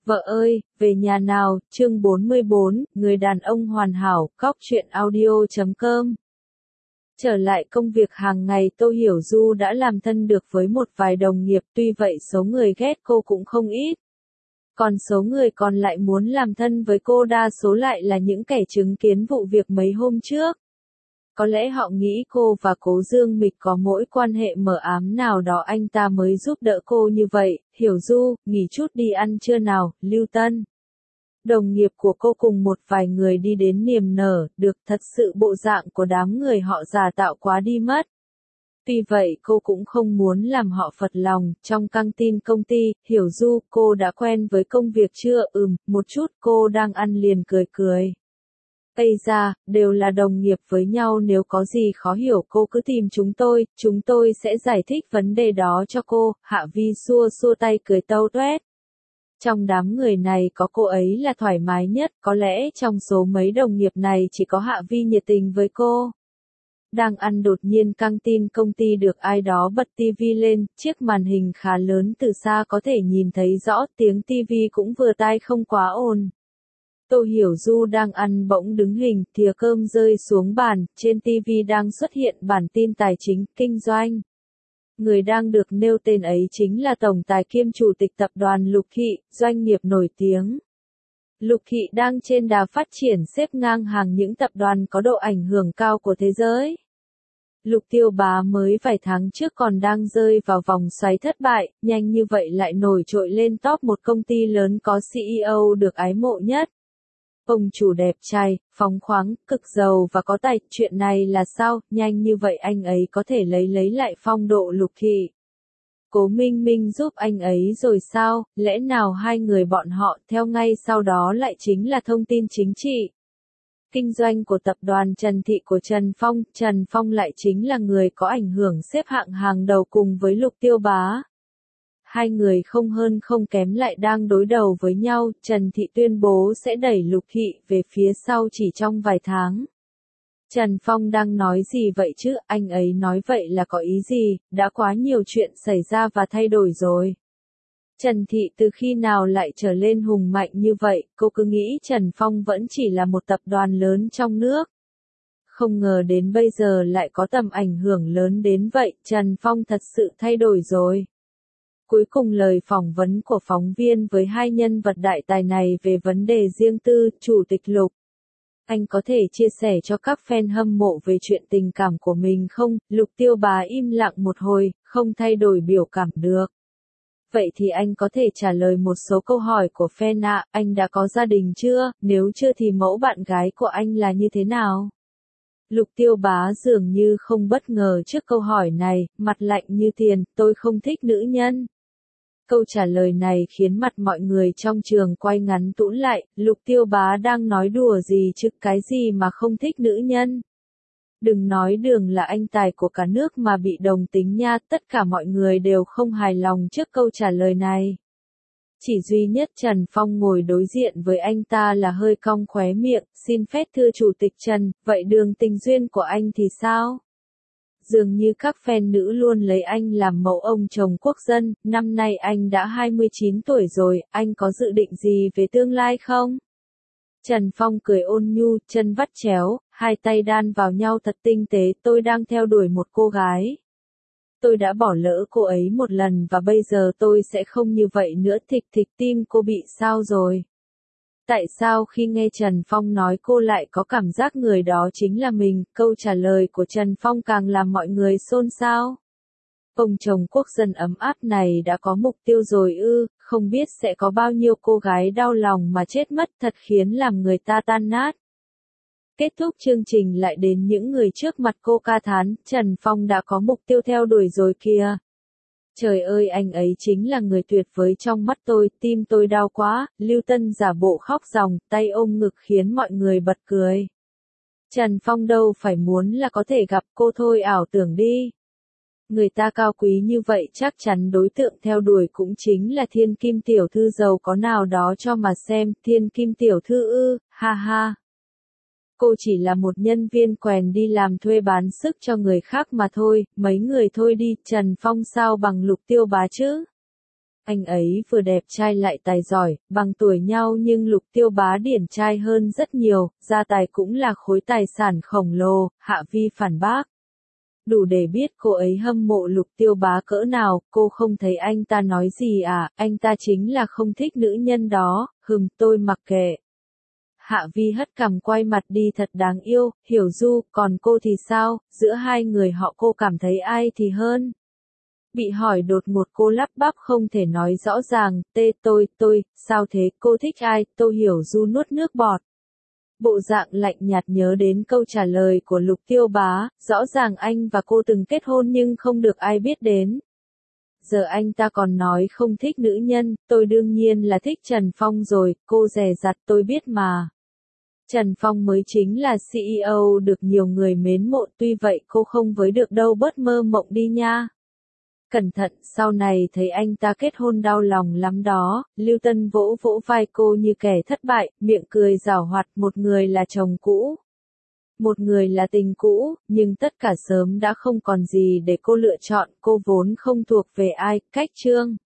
Vợ ơi, về nhà nào, chương 44, người đàn ông hoàn hảo, góc truyện audio.com. Trở lại công việc hàng ngày, Tô Hiểu Du đã làm thân được với một vài đồng nghiệp, tuy vậy số người ghét cô cũng không ít. Còn số người còn lại muốn làm thân với cô đa số lại là những kẻ chứng kiến vụ việc mấy hôm trước. Có lẽ họ nghĩ cô và Cố Dương Mịch có mối quan hệ mờ ám nào đó anh ta mới giúp đỡ cô như vậy. Hiểu Du, nghỉ chút đi ăn trưa nào, Lưu Tân. Đồng nghiệp của cô cùng một vài người đi đến niềm nở, được thật sự bộ dạng của đám người họ giả tạo quá đi mất. Tuy vậy cô cũng không muốn làm họ phật lòng. Trong căng tin công ty, Hiểu Du, cô đã quen với công việc chưa? Một chút, cô đang ăn liền cười cười. Ây da, đều là đồng nghiệp với nhau, nếu có gì khó hiểu cô cứ tìm chúng tôi sẽ giải thích vấn đề đó cho cô. Hạ Vi xua xua tay cười tâu tuét. Trong đám người này có cô ấy là thoải mái nhất, có lẽ trong số mấy đồng nghiệp này chỉ có Hạ Vi nhiệt tình với cô. Đang ăn đột nhiên căng tin công ty được ai đó bật tivi lên, chiếc màn hình khá lớn từ xa có thể nhìn thấy rõ, tiếng tivi cũng vừa tai không quá ồn. Tô Hiểu Du đang ăn bỗng đứng hình, thìa cơm rơi xuống bàn, trên TV đang xuất hiện bản tin tài chính, kinh doanh. Người đang được nêu tên ấy chính là tổng tài kiêm chủ tịch tập đoàn Lục Thị, doanh nghiệp nổi tiếng. Lục Thị đang trên đà phát triển, xếp ngang hàng những tập đoàn có độ ảnh hưởng cao của thế giới. Lục Tiêu Bá mới vài tháng trước còn đang rơi vào vòng xoáy thất bại, nhanh như vậy lại nổi trội lên top một công ty lớn có CEO được ái mộ nhất. Ông chủ đẹp trai, phóng khoáng, cực giàu và có tài, chuyện này là sao, nhanh như vậy anh ấy có thể lấy lại phong độ Lục Thị. Cố Minh Minh giúp anh ấy rồi sao, lẽ nào hai người bọn họ theo ngay sau đó lại chính là thông tin chính trị. Kinh doanh của tập đoàn Trần Thị của Trần Phong lại chính là người có ảnh hưởng xếp hạng hàng đầu cùng với Lục Tiêu Bá. Hai người không hơn không kém lại đang đối đầu với nhau, Trần Thị tuyên bố sẽ đẩy Lục Thị về phía sau chỉ trong vài tháng. Trần Phong đang nói gì vậy chứ, anh ấy nói vậy là có ý gì, đã quá nhiều chuyện xảy ra và thay đổi rồi. Trần Thị từ khi nào lại trở lên hùng mạnh như vậy, cô cứ nghĩ Trần Phong vẫn chỉ là một tập đoàn lớn trong nước. Không ngờ đến bây giờ lại có tầm ảnh hưởng lớn đến vậy, Trần Phong thật sự thay đổi rồi. Cuối cùng lời phỏng vấn của phóng viên với hai nhân vật đại tài này về vấn đề riêng tư, Chủ tịch Lục. Anh có thể chia sẻ cho các fan hâm mộ về chuyện tình cảm của mình không? Lục Tiêu Bá im lặng một hồi, không thay đổi biểu cảm được. Vậy thì anh có thể trả lời một số câu hỏi của fan ạ, anh đã có gia đình chưa? Nếu chưa thì mẫu bạn gái của anh là như thế nào? Lục Tiêu Bá dường như không bất ngờ trước câu hỏi này, mặt lạnh như tiền, tôi không thích nữ nhân. Câu trả lời này khiến mặt mọi người trong trường quay ngắn tũn lại, Lục Tiêu Bá đang nói đùa gì chứ, cái gì mà không thích nữ nhân. Đừng nói Đường là anh tài của cả nước mà bị đồng tính nha, tất cả mọi người đều không hài lòng trước câu trả lời này. Chỉ duy nhất Trần Phong ngồi đối diện với anh ta là hơi cong khóe miệng, xin phép thưa Chủ tịch Trần, vậy đường tình duyên của anh thì sao? Dường như các fan nữ luôn lấy anh làm mẫu ông chồng quốc dân, năm nay anh đã 29 tuổi rồi, anh có dự định gì về tương lai không? Trần Phong cười ôn nhu, chân vắt chéo, hai tay đan vào nhau thật tinh tế, tôi đang theo đuổi một cô gái. Tôi đã bỏ lỡ cô ấy một lần và bây giờ tôi sẽ không như vậy nữa. Thịch thịch, tim cô bị sao rồi? Tại sao khi nghe Trần Phong nói cô lại có cảm giác người đó chính là mình? Câu trả lời của Trần Phong càng làm mọi người xôn xao. Ông chồng quốc dân ấm áp này đã có mục tiêu rồi ư, không biết sẽ có bao nhiêu cô gái đau lòng mà chết mất, thật khiến làm người ta tan nát. Kết thúc chương trình lại đến những người trước mặt cô ca thán, Trần Phong đã có mục tiêu theo đuổi rồi kìa. Trời ơi, anh ấy chính là người tuyệt vời trong mắt tôi, tim tôi đau quá. Lưu Tân giả bộ khóc ròng, tay ôm ngực khiến mọi người bật cười. Trần Phong đâu phải muốn là có thể gặp cô thôi, ảo tưởng đi. Người ta cao quý như vậy chắc chắn đối tượng theo đuổi cũng chính là thiên kim tiểu thư giàu có nào đó cho mà xem, thiên kim tiểu thư ư, ha ha. Cô chỉ là một nhân viên quèn đi làm thuê bán sức cho người khác mà thôi, mấy người thôi đi, Trần Phong sao bằng Lục Tiêu Bá chứ? Anh ấy vừa đẹp trai lại tài giỏi, bằng tuổi nhau nhưng Lục Tiêu Bá điển trai hơn rất nhiều, gia tài cũng là khối tài sản khổng lồ, Hạ Vi phản bác. Đủ để biết cô ấy hâm mộ Lục Tiêu Bá cỡ nào, cô không thấy anh ta nói gì à, anh ta chính là không thích nữ nhân đó, tôi mặc kệ. Hạ Vi hất cằm quay mặt đi thật đáng yêu, Hiểu Du, còn cô thì sao, giữa hai người họ cô cảm thấy ai thì hơn? Bị hỏi đột ngột cô lắp bắp không thể nói rõ ràng, tôi, sao thế, cô thích ai, Tô Hiểu Du nuốt nước bọt. Bộ dạng lạnh nhạt nhớ đến câu trả lời của Lục Tiêu Bá, rõ ràng anh và cô từng kết hôn nhưng không được ai biết đến. Giờ anh ta còn nói không thích nữ nhân, tôi đương nhiên là thích Trần Phong rồi, cô dè dặt tôi biết mà. Trần Phong mới chính là CEO được nhiều người mến mộ, tuy vậy cô không với được đâu, bớt mơ mộng đi nha. Cẩn thận, sau này thấy anh ta kết hôn đau lòng lắm đó. Lưu Tân vỗ vỗ vai cô như kẻ thất bại, miệng cười giảo hoạt, một người là chồng cũ, một người là tình cũ, nhưng tất cả sớm đã không còn gì để cô lựa chọn, cô vốn không thuộc về ai, cách chương.